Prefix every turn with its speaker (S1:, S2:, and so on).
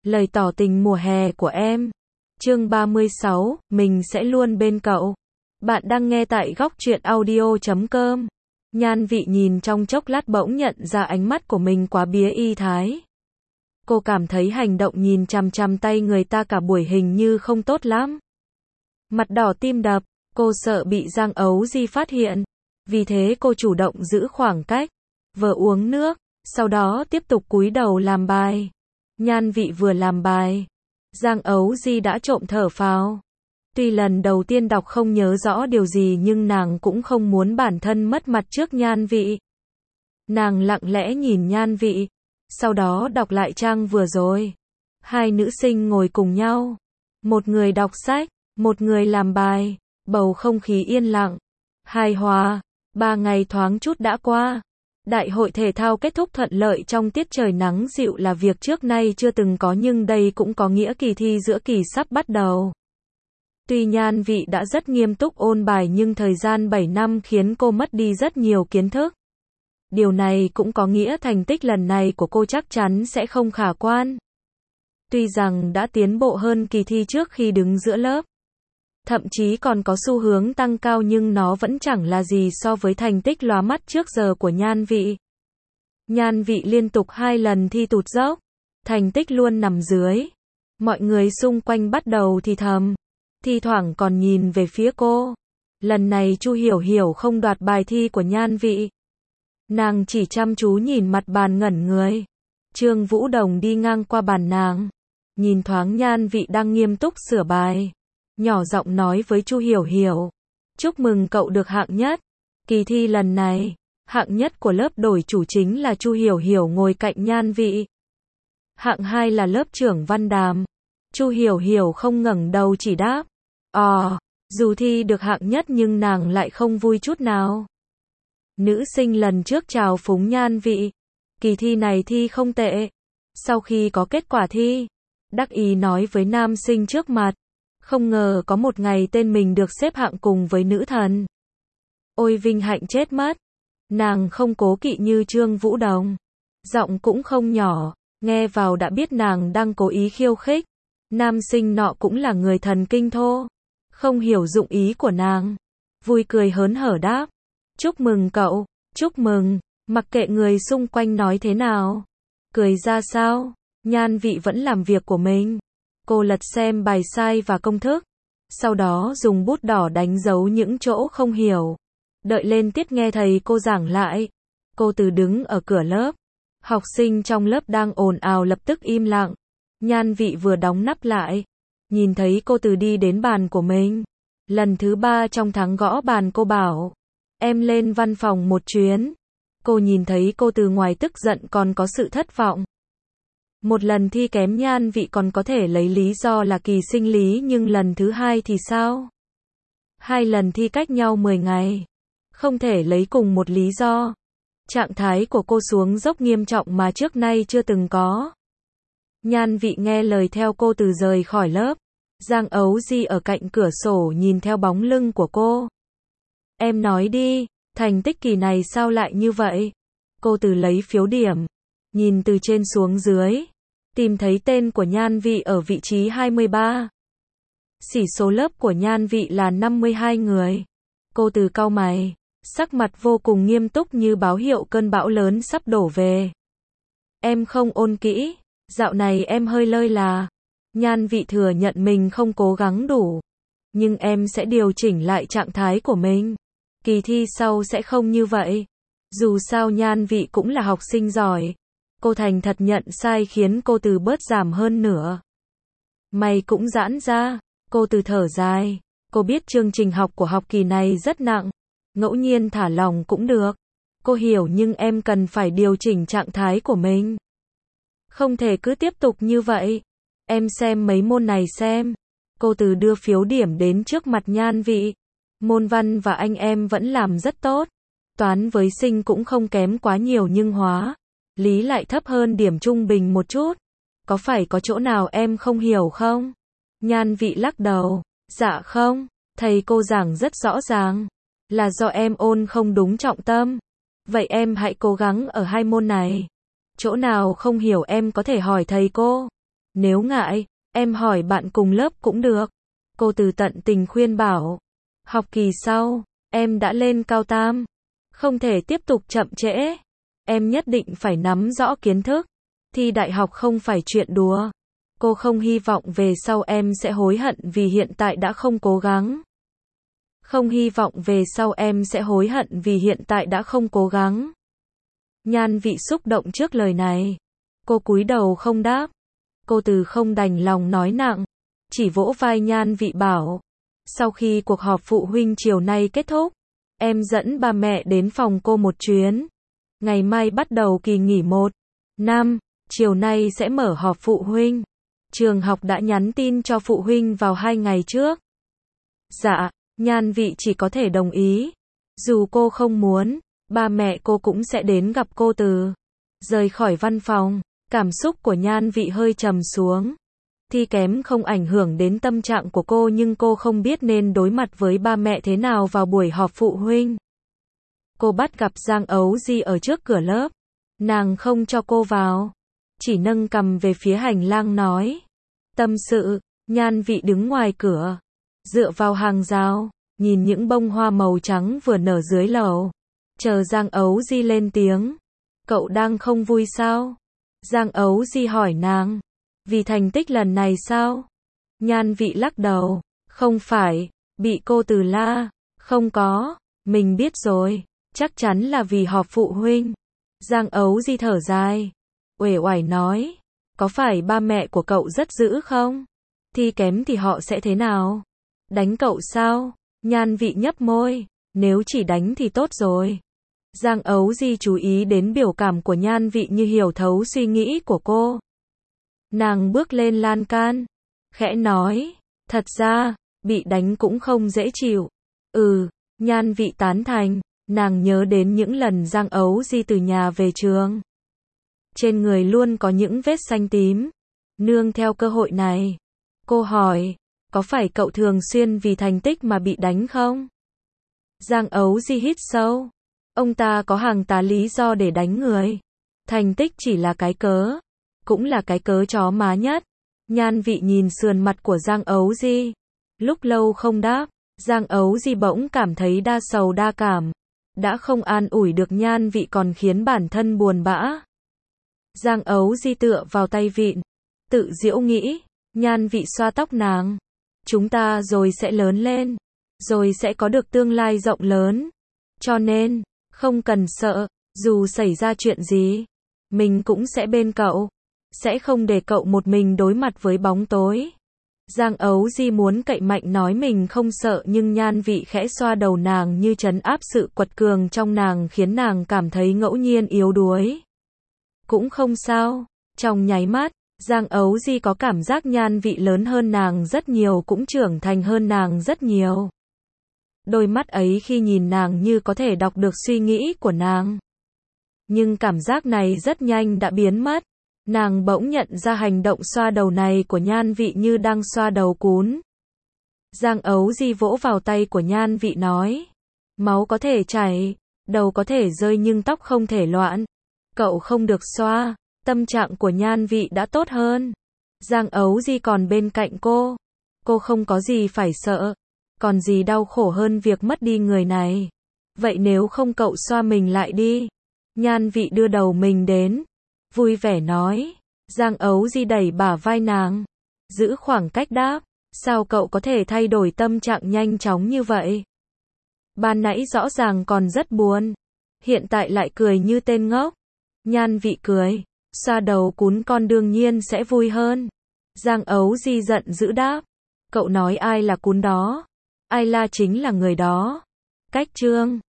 S1: Lời tỏ tình mùa hè của em. Chương 36, mình sẽ luôn bên cậu. Bạn đang nghe tại góc truyện audio.com. Nhan Vị nhìn trong chốc lát bỗng nhận ra ánh mắt của mình quá bía y thái. Cô cảm thấy hành động nhìn chằm chằm tay người ta cả buổi hình như không tốt lắm. Mặt đỏ tim đập, cô sợ bị Giang Ấu Di phát hiện. Vì thế cô chủ động giữ khoảng cách, vừa uống nước, sau đó tiếp tục cúi đầu làm bài. Nhan Vị vừa làm bài, Giang Ấu Di đã trộm thở phào. Tuy lần đầu tiên đọc không nhớ rõ điều gì nhưng nàng cũng không muốn bản thân mất mặt trước Nhan Vị. Nàng lặng lẽ nhìn Nhan Vị, sau đó đọc lại trang vừa rồi. Hai nữ sinh ngồi cùng nhau, một người đọc sách, một người làm bài, bầu không khí yên lặng, hài hòa. 3 ngày thoáng chút đã qua. Đại hội thể thao kết thúc thuận lợi trong tiết trời nắng dịu là việc trước nay chưa từng có, nhưng đây cũng có nghĩa kỳ thi giữa kỳ sắp bắt đầu. Tuy Nhan Vị đã rất nghiêm túc ôn bài nhưng thời gian 7 năm khiến cô mất đi rất nhiều kiến thức. Điều này cũng có nghĩa thành tích lần này của cô chắc chắn sẽ không khả quan. Tuy rằng đã tiến bộ hơn kỳ thi trước khi đứng giữa lớp, thậm chí còn có xu hướng tăng cao, nhưng nó vẫn chẳng là gì so với thành tích lóa mắt trước giờ của Nhan Vị. Nhan Vị liên tục 2 lần thi tụt dốc, thành tích luôn nằm dưới. Mọi người xung quanh bắt đầu thì thầm, thi thoảng còn nhìn về phía cô. Lần này Chu Hiểu Hiểu không đoạt bài thi của Nhan Vị. Nàng chỉ chăm chú nhìn mặt bàn ngẩn người. Trương Vũ Đồng đi ngang qua bàn nàng, nhìn thoáng Nhan Vị đang nghiêm túc sửa bài, nhỏ giọng nói với Chu Hiểu Hiểu, chúc mừng cậu được hạng nhất. Kỳ thi lần này, hạng nhất của lớp đổi chủ chính là Chu Hiểu Hiểu ngồi cạnh Nhan Vị. Hạng 2 là lớp trưởng Văn Đàm. Chu Hiểu Hiểu không ngẩng đầu chỉ đáp, dù thi được hạng nhất nhưng nàng lại không vui chút nào. Nữ sinh lần trước chào phúng Nhan Vị, kỳ thi này thi không tệ. Sau khi có kết quả thi, đắc ý nói với nam sinh trước mặt, không ngờ có một ngày tên mình được xếp hạng cùng với nữ thần. Ôi vinh hạnh chết mất. Nàng không cố kỵ như Trương Vũ Đồng, giọng cũng không nhỏ, nghe vào đã biết nàng đang cố ý khiêu khích. Nam sinh nọ cũng là người thần kinh thô, không hiểu dụng ý của nàng, vui cười hớn hở đáp, chúc mừng cậu, chúc mừng, mặc kệ người xung quanh nói thế nào. Cười ra sao? Nhan Vị vẫn làm việc của mình. Cô lật xem bài sai và công thức, sau đó dùng bút đỏ đánh dấu những chỗ không hiểu. Đợi lên tiết nghe thầy cô giảng lại, cô từ đứng ở cửa lớp. Học sinh trong lớp đang ồn ào lập tức im lặng. Nhan Vị vừa đóng nắp lại, nhìn thấy cô từ đi đến bàn của mình. Lần thứ 3 trong tháng gõ bàn, cô bảo, em lên văn phòng một chuyến. Cô nhìn thấy cô từ ngoài tức giận còn có sự thất vọng. Một lần thi kém Nhan Vị còn có thể lấy lý do là kỳ sinh lý, nhưng lần thứ 2 thì sao? 2 lần thi cách nhau 10 ngày, không thể lấy cùng một lý do. Trạng thái của cô xuống dốc nghiêm trọng mà trước nay chưa từng có. Nhan Vị nghe lời theo cô từ rời khỏi lớp. Giang Ấu Di ở cạnh cửa sổ nhìn theo bóng lưng của cô. Em nói đi, thành tích kỳ này sao lại như vậy? Cô từ lấy phiếu điểm, nhìn từ trên xuống dưới, tìm thấy tên của Nhan Vị ở vị trí 23. Xỉ số lớp của Nhan Vị là 52 người. Cô từ cau mày, sắc mặt vô cùng nghiêm túc như báo hiệu cơn bão lớn sắp đổ về. Em không ôn kỹ, dạo này em hơi lơi là. Nhan Vị thừa nhận mình không cố gắng đủ, nhưng em sẽ điều chỉnh lại trạng thái của mình. Kỳ thi sau sẽ không như vậy. Dù sao Nhan Vị cũng là học sinh giỏi. Cô thành thật nhận sai khiến cô từ bớt giảm hơn nữa. Mày cũng giãn ra. Cô từ thở dài. Cô biết chương trình học của học kỳ này rất nặng. Ngẫu nhiên thả lỏng cũng được. Cô hiểu, nhưng em cần phải điều chỉnh trạng thái của mình. Không thể cứ tiếp tục như vậy. Em xem mấy môn này xem. Cô từ đưa phiếu điểm đến trước mặt Nhan Vị. Môn văn và anh em vẫn làm rất tốt. Toán với sinh cũng không kém quá nhiều, nhưng hóa, lý lại thấp hơn điểm trung bình một chút. Có phải có chỗ nào em không hiểu không? Nhan Vị lắc đầu. Dạ không, thầy cô giảng rất rõ ràng. Là do em ôn không đúng trọng tâm. Vậy em hãy cố gắng ở 2 môn này. Chỗ nào không hiểu em có thể hỏi thầy cô. Nếu ngại, em hỏi bạn cùng lớp cũng được. Cô Từ tận tình khuyên bảo. Học kỳ sau, em đã lên cao tam. Không thể tiếp tục chậm trễ. Em nhất định phải nắm rõ kiến thức. Thi đại học không phải chuyện đùa. Cô không hy vọng về sau em sẽ hối hận vì hiện tại đã không cố gắng. Không hy vọng về sau em sẽ hối hận vì hiện tại đã không cố gắng. Nhan Vị xúc động trước lời này. Cô cúi đầu không đáp. Cô Từ không đành lòng nói nặng. Chỉ vỗ vai Nhan Vị bảo. Sau khi cuộc họp phụ huynh chiều nay kết thúc, em dẫn ba mẹ đến phòng cô một chuyến. Ngày mai bắt đầu kỳ nghỉ 1 năm, chiều nay sẽ mở họp phụ huynh. Trường học đã nhắn tin cho phụ huynh vào 2 ngày trước. Dạ, Nhan Vị chỉ có thể đồng ý. Dù cô không muốn, ba mẹ cô cũng sẽ đến gặp cô Từ. Rời khỏi văn phòng, cảm xúc của Nhan Vị hơi trầm xuống. Thi kém không ảnh hưởng đến tâm trạng của cô nhưng cô không biết nên đối mặt với ba mẹ thế nào vào buổi họp phụ huynh. Cô bắt gặp Giang Ấu Di ở trước cửa lớp. Nàng không cho cô vào. Chỉ nâng cằm về phía hành lang nói. Tâm sự, Nhan Vị đứng ngoài cửa. Dựa vào hàng rào, nhìn những bông hoa màu trắng vừa nở dưới lầu. Chờ Giang Ấu Di lên tiếng. Cậu đang không vui sao? Giang Ấu Di hỏi nàng. Vì thành tích lần này sao? Nhan Vị lắc đầu. Không phải, bị cô Từ la. Không có, mình biết rồi. Chắc chắn là vì họp phụ huynh. Giang Ấu Di thở dài. Uể oải nói. Có phải ba mẹ của cậu rất dữ không? Thi kém thì họ sẽ thế nào? Đánh cậu sao? Nhan Vị nhấp môi. Nếu chỉ đánh thì tốt rồi. Giang Ấu Di chú ý đến biểu cảm của Nhan Vị như hiểu thấu suy nghĩ của cô. Nàng bước lên lan can. Khẽ nói. Thật ra, bị đánh cũng không dễ chịu. Nhan Vị tán thành. Nàng nhớ đến những lần Giang Ấu Di từ nhà về trường. Trên người luôn có những vết xanh tím. Nương theo cơ hội này. Cô hỏi. Có phải cậu thường xuyên vì thành tích mà bị đánh không? Giang Ấu Di hít sâu. Ông ta có hàng tá lý do để đánh người. Thành tích chỉ là cái cớ. Cũng là cái cớ chó má nhất. Nhan Vị nhìn sườn mặt của Giang Ấu Di. Lúc lâu không đáp. Giang Ấu Di bỗng cảm thấy đa sầu đa cảm. Đã không an ủi được Nhan Vị còn khiến bản thân buồn bã. Giang Ấu Di tựa vào tay vịn. Tự giễu nghĩ. Nhan Vị xoa tóc nàng. Chúng ta rồi sẽ lớn lên. Rồi sẽ có được tương lai rộng lớn. Cho nên, không cần sợ. Dù xảy ra chuyện gì, mình cũng sẽ bên cậu. Sẽ không để cậu một mình đối mặt với bóng tối. Giang Ấu Di muốn cậy mạnh nói mình không sợ nhưng Nhan Vị khẽ xoa đầu nàng như trấn áp sự quật cường trong nàng khiến nàng cảm thấy ngẫu nhiên yếu đuối. Cũng không sao. Trong nháy mắt, Giang Ấu Di có cảm giác Nhan Vị lớn hơn nàng rất nhiều cũng trưởng thành hơn nàng rất nhiều. Đôi mắt ấy khi nhìn nàng như có thể đọc được suy nghĩ của nàng. Nhưng cảm giác này rất nhanh đã biến mất. Nàng bỗng nhận ra hành động xoa đầu này của Nhan Vị như đang xoa đầu cún. Giang Ấu Di vỗ vào tay của Nhan Vị nói. Máu có thể chảy, đầu có thể rơi nhưng tóc không thể loạn. Cậu không được xoa. Tâm trạng của Nhan Vị đã tốt hơn. Giang Ấu Di còn bên cạnh cô. Cô không có gì phải sợ. Còn gì đau khổ hơn việc mất đi người này. Vậy nếu không cậu xoa mình lại đi. Nhan Vị đưa đầu mình đến. Vui vẻ nói. Giang Ấu Di đẩy bả vai nàng. Giữ khoảng cách đáp. Sao cậu có thể thay đổi tâm trạng nhanh chóng như vậy? Ban nãy rõ ràng còn rất buồn. Hiện tại lại cười như tên ngốc. Nhan Vị cười. Xoa đầu cún con đương nhiên sẽ vui hơn. Giang Ấu Di giận dữ đáp. Cậu nói ai là cún đó? Ai la chính là người đó. Cách chương